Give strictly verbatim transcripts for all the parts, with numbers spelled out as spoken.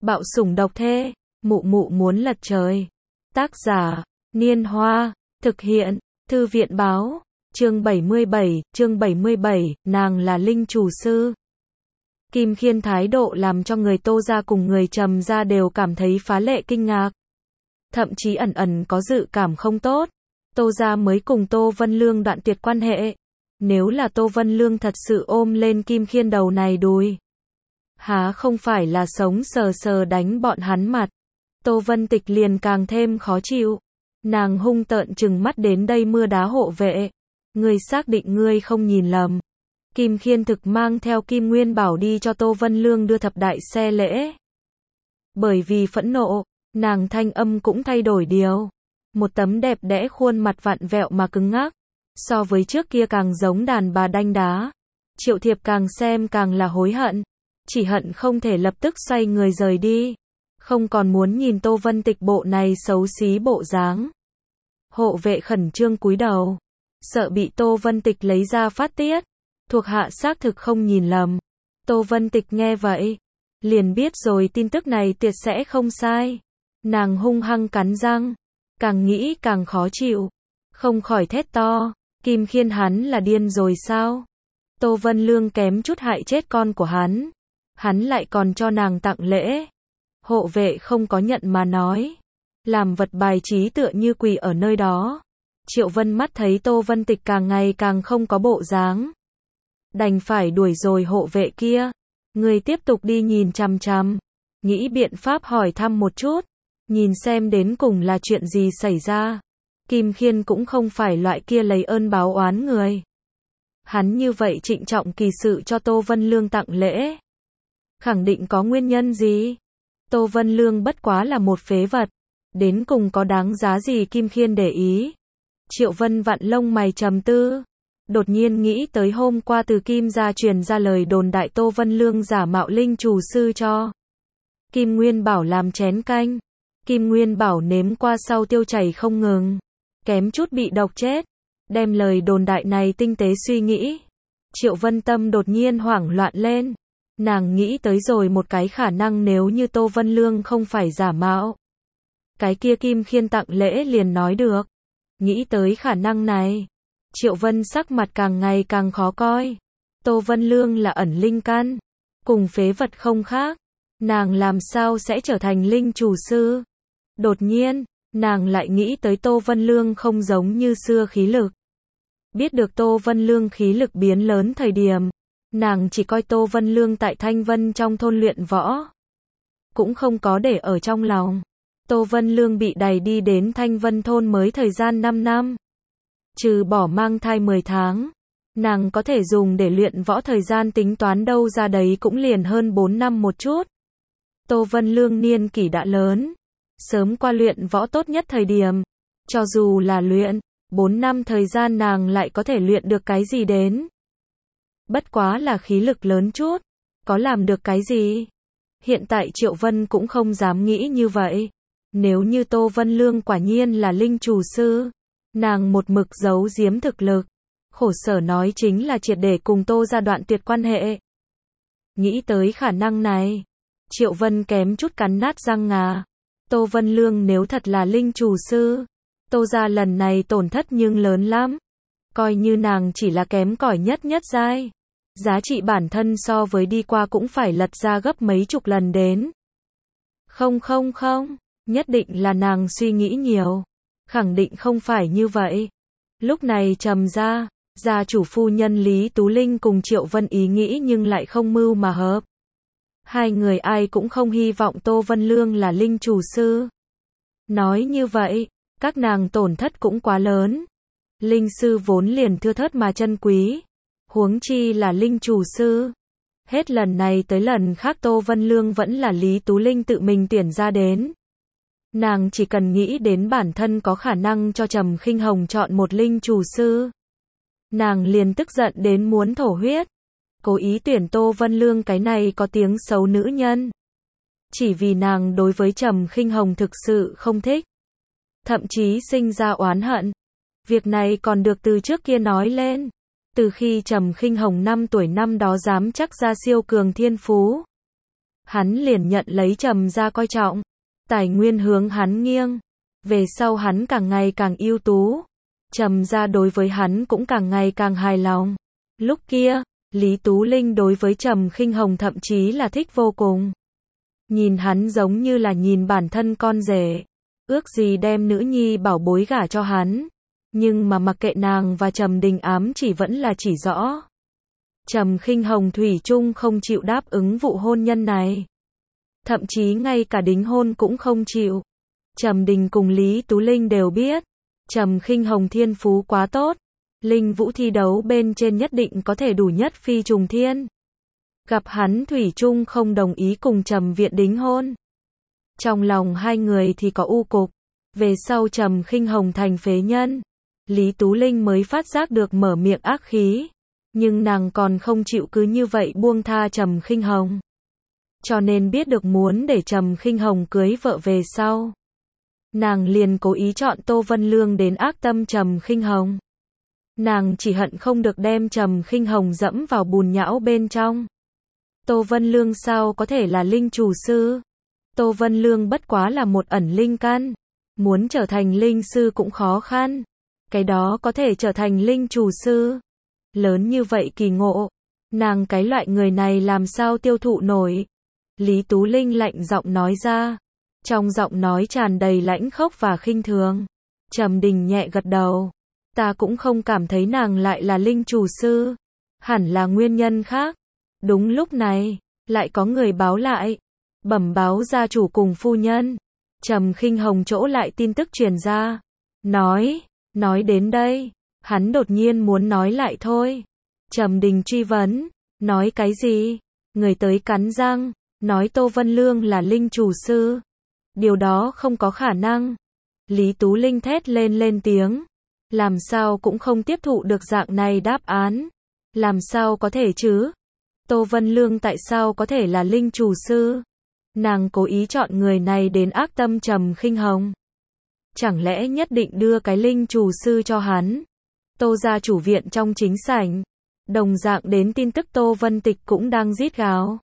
Bạo sủng độc thê, mụ mụ muốn lật trời. Tác giả, Niên Hoa, thực hiện, Thư viện Báo, chương bảy mươi bảy, chương bảy mươi bảy, nàng là linh chủ sư. Kim Khiên thái độ làm cho người Tô gia cùng người Trầm gia đều cảm thấy phá lệ kinh ngạc. Thậm chí ẩn ẩn có dự cảm không tốt. Tô gia mới cùng Tô Vân Lương đoạn tuyệt quan hệ. Nếu là Tô Vân Lương thật sự ôm lên Kim Khiên đầu này đùi, há không phải là sống sờ sờ đánh bọn hắn mặt. Tô Vân Tịch liền càng thêm khó chịu. Nàng hung tợn trừng mắt đến đây mưa đá hộ vệ. Ngươi xác định ngươi không nhìn lầm. Kim Khiên thực mang theo Kim Nguyên Bảo đi cho Tô Vân Lương đưa thập đại xe lễ. Bởi vì phẫn nộ, nàng thanh âm cũng thay đổi điều. Một tấm đẹp đẽ khuôn mặt vặn vẹo mà cứng ngắc. So với trước kia càng giống đàn bà đanh đá. Triệu Thiệp càng xem càng là hối hận. Chỉ hận không thể lập tức xoay người rời đi. Không còn muốn nhìn Tô Vân Tịch bộ này xấu xí bộ dáng. Hộ vệ khẩn trương cúi đầu. Sợ bị Tô Vân Tịch lấy ra phát tiết. Thuộc hạ xác thực không nhìn lầm. Tô Vân Tịch nghe vậy. Liền biết rồi tin tức này tuyệt sẽ không sai. Nàng hung hăng cắn răng. Càng nghĩ càng khó chịu. Không khỏi thét to. Kim Khiên hắn là điên rồi sao? Tô Vân Lương kém chút hại chết con của hắn. Hắn lại còn cho nàng tặng lễ. Hộ vệ không có nhận mà nói. Làm vật bài trí tựa như quỳ ở nơi đó. Triệu Vân mắt thấy Tô Vân Tịch càng ngày càng không có bộ dáng. Đành phải đuổi rồi hộ vệ kia. Người tiếp tục đi nhìn chằm chằm. Nghĩ biện pháp hỏi thăm một chút. Nhìn xem đến cùng là chuyện gì xảy ra. Kim Khiên cũng không phải loại kia lấy ơn báo oán người. Hắn như vậy trịnh trọng kỳ sự cho Tô Vân Lương tặng lễ. Khẳng định có nguyên nhân gì. Tô Vân Lương bất quá là một phế vật. Đến cùng có đáng giá gì Kim Khiên để ý. Triệu Vân vặn lông mày trầm tư. Đột nhiên nghĩ tới hôm qua từ Kim gia truyền ra lời đồn đại Tô Vân Lương giả mạo linh chủ sư cho Kim Nguyên Bảo làm chén canh. Kim Nguyên Bảo nếm qua sau tiêu chảy không ngừng. Kém chút bị độc chết. Đem lời đồn đại này tinh tế suy nghĩ. Triệu Vân tâm đột nhiên hoảng loạn lên. Nàng nghĩ tới rồi một cái khả năng nếu như Tô Vân Lương không phải giả mạo. Cái kia Kim Khiên tặng lễ liền nói được. Nghĩ tới khả năng này. Triệu Vân sắc mặt càng ngày càng khó coi. Tô Vân Lương là ẩn linh căn. Cùng phế vật không khác. Nàng làm sao sẽ trở thành linh chủ sư. Đột nhiên, nàng lại nghĩ tới Tô Vân Lương không giống như xưa khí lực. Biết được Tô Vân Lương khí lực biến lớn thời điểm. Nàng chỉ coi Tô Vân Lương tại Thanh Vân trong thôn luyện võ. Cũng không có để ở trong lòng. Tô Vân Lương bị đày đi đến Thanh Vân thôn mới thời gian năm năm. Trừ bỏ mang thai mười tháng. Nàng có thể dùng để luyện võ thời gian tính toán đâu ra đấy cũng liền hơn bốn năm một chút. Tô Vân Lương niên kỷ đã lớn. Sớm qua luyện võ tốt nhất thời điểm. Cho dù là luyện, bốn năm thời gian nàng lại có thể luyện được cái gì đến. Bất quá là khí lực lớn chút. Có làm được cái gì? Hiện tại Triệu Vân cũng không dám nghĩ như vậy. Nếu như Tô Vân Lương quả nhiên là linh chủ sư. Nàng một mực giấu giếm thực lực. Khổ sở nói chính là triệt để cùng Tô gia đoạn tuyệt quan hệ. Nghĩ tới khả năng này. Triệu Vân kém chút cắn nát răng ngà. Tô Vân Lương nếu thật là linh chủ sư. Tô gia lần này tổn thất nhưng lớn lắm. Coi như nàng chỉ là kém cỏi nhất nhất giai. Giá trị bản thân so với đi qua cũng phải lật ra gấp mấy chục lần đến. Không không không. Nhất định là nàng suy nghĩ nhiều. Khẳng định không phải như vậy. Lúc này Trầm gia, gia chủ phu nhân Lý Tú Linh cùng Triệu Vân ý nghĩ nhưng lại không mưu mà hợp. Hai người ai cũng không hy vọng Tô Vân Lương là linh chủ sư. Nói như vậy, các nàng tổn thất cũng quá lớn. Linh sư vốn liền thưa thớt mà chân quý. Huống chi là linh chủ sư. Hết lần này tới lần khác Tô Vân Lương vẫn là Lý Tú Linh tự mình tuyển ra đến. Nàng chỉ cần nghĩ đến bản thân có khả năng cho Trầm Khinh Hồng chọn một linh chủ sư. Nàng liền tức giận đến muốn thổ huyết. Cố ý tuyển Tô Vân Lương cái này có tiếng xấu nữ nhân. Chỉ vì nàng đối với Trầm Khinh Hồng thực sự không thích. Thậm chí sinh ra oán hận. Việc này còn được từ trước kia nói lên. Từ khi Trầm Khinh Hồng năm tuổi năm đó dám chắc ra siêu cường thiên phú. hắn liền nhận lấy Trầm gia coi trọng, tài nguyên hướng hắn nghiêng. Về sau hắn càng ngày càng ưu tú, Trầm gia đối với hắn cũng càng ngày càng hài lòng. Lúc kia, Lý Tú Linh đối với Trầm Khinh Hồng thậm chí là thích vô cùng. Nhìn hắn giống như là nhìn bản thân con rể, ước gì đem nữ nhi bảo bối gả cho hắn. Nhưng mà mặc kệ nàng và Trầm Đình ám chỉ vẫn là chỉ rõ. Trầm Khinh Hồng thủy chung không chịu đáp ứng vụ hôn nhân này. Thậm chí ngay cả đính hôn cũng không chịu. Trầm Đình cùng Lý Tú Linh đều biết, Trầm Khinh Hồng thiên phú quá tốt, Linh Vũ thi đấu bên trên nhất định có thể đủ nhất phi trùng thiên. Gặp hắn thủy chung không đồng ý cùng Trầm Viện đính hôn. Trong lòng hai người thì có u cục, về sau Trầm Khinh Hồng thành phế nhân, Lý Tú Linh mới phát giác được mở miệng ác khí, nhưng nàng còn không chịu cứ như vậy buông tha Trầm Khinh Hồng. Cho nên biết được muốn để Trầm Khinh Hồng cưới vợ về sau, nàng liền cố ý chọn Tô Vân Lương đến ác tâm Trầm Khinh Hồng. Nàng chỉ hận không được đem Trầm Khinh Hồng dẫm vào bùn nhão bên trong. Tô Vân Lương sao có thể là linh chủ sư? Tô Vân Lương bất quá là một ẩn linh căn, muốn trở thành linh sư cũng khó khăn. Cái đó có thể trở thành linh chủ sư. Lớn như vậy kỳ ngộ, nàng cái loại người này làm sao tiêu thụ nổi? Lý Tú Linh lạnh giọng nói ra, trong giọng nói tràn đầy lãnh khốc và khinh thường. Trầm Đình nhẹ gật đầu, ta cũng không cảm thấy nàng lại là linh chủ sư, hẳn là nguyên nhân khác. Đúng lúc này, lại có người báo lại, bẩm báo gia chủ cùng phu nhân. Trầm Khinh Hồng chỗ lại tin tức truyền ra, nói, nói đến đây, hắn đột nhiên muốn nói lại thôi. Trầm Đình truy vấn, nói cái gì? Người tới cắn răng, nói Tô Vân Lương là linh chủ sư. Điều đó không có khả năng. Lý Tú Linh thét lên lên tiếng, làm sao cũng không tiếp thụ được dạng này đáp án. Làm sao có thể chứ? Tô Vân Lương tại sao có thể là linh chủ sư? Nàng cố ý chọn người này đến ác tâm Trầm Khinh Hồng. Chẳng lẽ nhất định đưa cái linh chủ sư cho hắn? Tô gia chủ viện trong chính sảnh, đồng dạng đến tin tức Tô Vân Tịch cũng đang rít gào.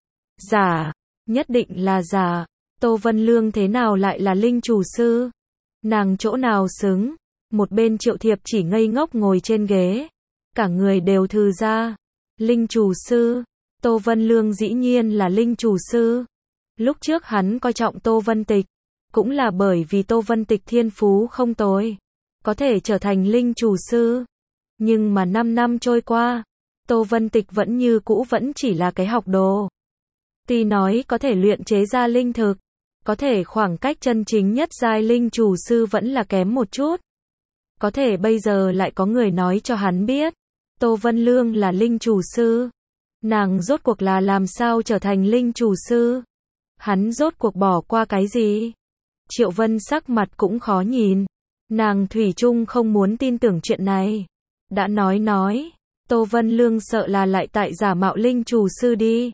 Giả, nhất định là giả. Tô Vân Lương thế nào lại là linh chủ sư? Nàng chỗ nào xứng? Một bên Triệu Thiệp chỉ ngây ngốc ngồi trên ghế, cả người đều thư ra. Linh chủ sư? Tô Vân Lương dĩ nhiên là linh chủ sư. Lúc trước hắn coi trọng Tô Vân Tịch, cũng là bởi vì Tô Vân Tịch thiên phú không tồi, có thể trở thành linh chủ sư. Nhưng mà năm năm trôi qua, Tô Vân Tịch vẫn như cũ vẫn chỉ là cái học đồ. Tuy nói có thể luyện chế ra linh thực, có thể khoảng cách chân chính nhất giai linh chủ sư vẫn là kém một chút. Có thể bây giờ lại có người nói cho hắn biết, Tô Vân Lương là linh chủ sư. Nàng rốt cuộc là làm sao trở thành linh chủ sư? Hắn rốt cuộc bỏ qua cái gì? Triệu Vân sắc mặt cũng khó nhìn. Nàng thủy chung không muốn tin tưởng chuyện này. Đã nói nói, Tô Vân Lương sợ là lại tại giả mạo linh chủ sư đi.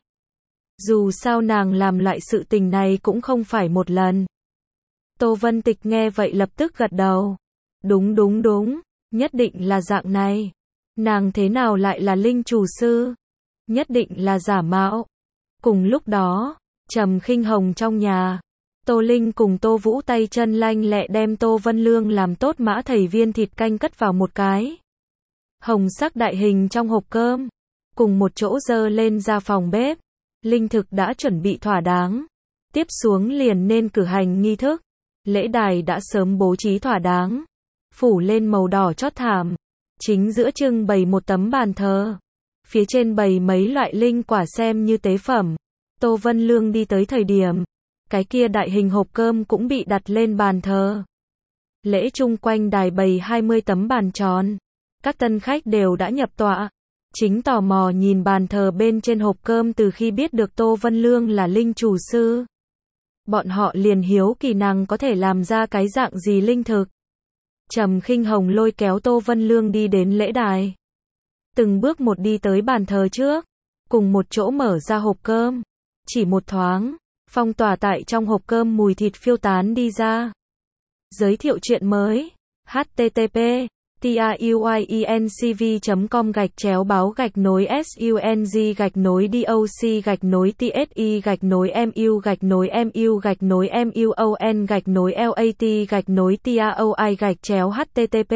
Dù sao nàng làm lại sự tình này cũng không phải một lần. Tô Vân Tịch nghe vậy lập tức gật đầu. Đúng đúng đúng, nhất định là dạng này. Nàng thế nào lại là linh chủ sư? Nhất định là giả mạo. Cùng lúc đó, Trầm Khinh Hồng trong nhà, Tô Linh cùng Tô Vũ tay chân lanh lẹ đem Tô Vân Lương làm tốt mã thầy viên thịt canh cất vào một cái hồng sắc đại hình trong hộp cơm, cùng một chỗ dơ lên ra phòng bếp. Linh thực đã chuẩn bị thỏa đáng, tiếp xuống liền nên cử hành nghi thức. Lễ đài đã sớm bố trí thỏa đáng, phủ lên màu đỏ chót thảm, chính giữa trưng bày một tấm bàn thờ, phía trên bày mấy loại linh quả xem như tế phẩm. Tô Vân Lương đi tới thời điểm, cái kia đại hình hộp cơm cũng bị đặt lên bàn thờ. Lễ chung quanh đài bày hai mươi tấm bàn tròn, các tân khách đều đã nhập tọa, chính tò mò nhìn bàn thờ bên trên hộp cơm. Từ khi biết được Tô Vân Lương là linh chủ sư, bọn họ liền hiếu kỳ nàng có thể làm ra cái dạng gì linh thực. Trầm Khinh Hồng lôi kéo Tô Vân Lương đi đến lễ đài, từng bước một đi tới bàn thờ trước, cùng một chỗ mở ra hộp cơm. Chỉ một thoáng, phong tỏa tại trong hộp cơm mùi thịt phiêu tán đi ra. Giới thiệu chuyện mới. H T T P tayuyencv.com gạch chéo báo gạch nối sung gạch nối doc gạch nối tsi gạch nối mu gạch nối mu gạch nối muon gạch nối lat gạch nối taoi gạch chéo http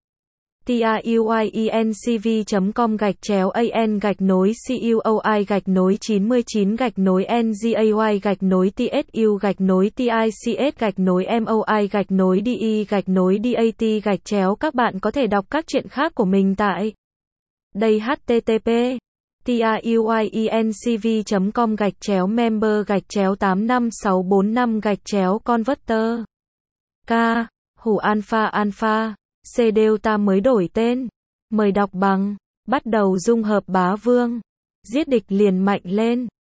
tayuyencv.com gạch chéo an gạch nối cuoi gạch nối chín mươi chín gạch nối ngay gạch nối tsu gạch nối tics gạch nối moi gạch nối de gạch nối dat gạch chéo. Các bạn có thể đọc các chuyện khác của mình tại đây http tayuyencv.com gạch chéo member gạch chéo tám năm sáu bốn năm gạch chéo converter K hủ alpha alpha C Delta mới đổi tên. Mời đọc bằng. Bắt đầu dung hợp bá vương. Giết địch liền mạnh lên.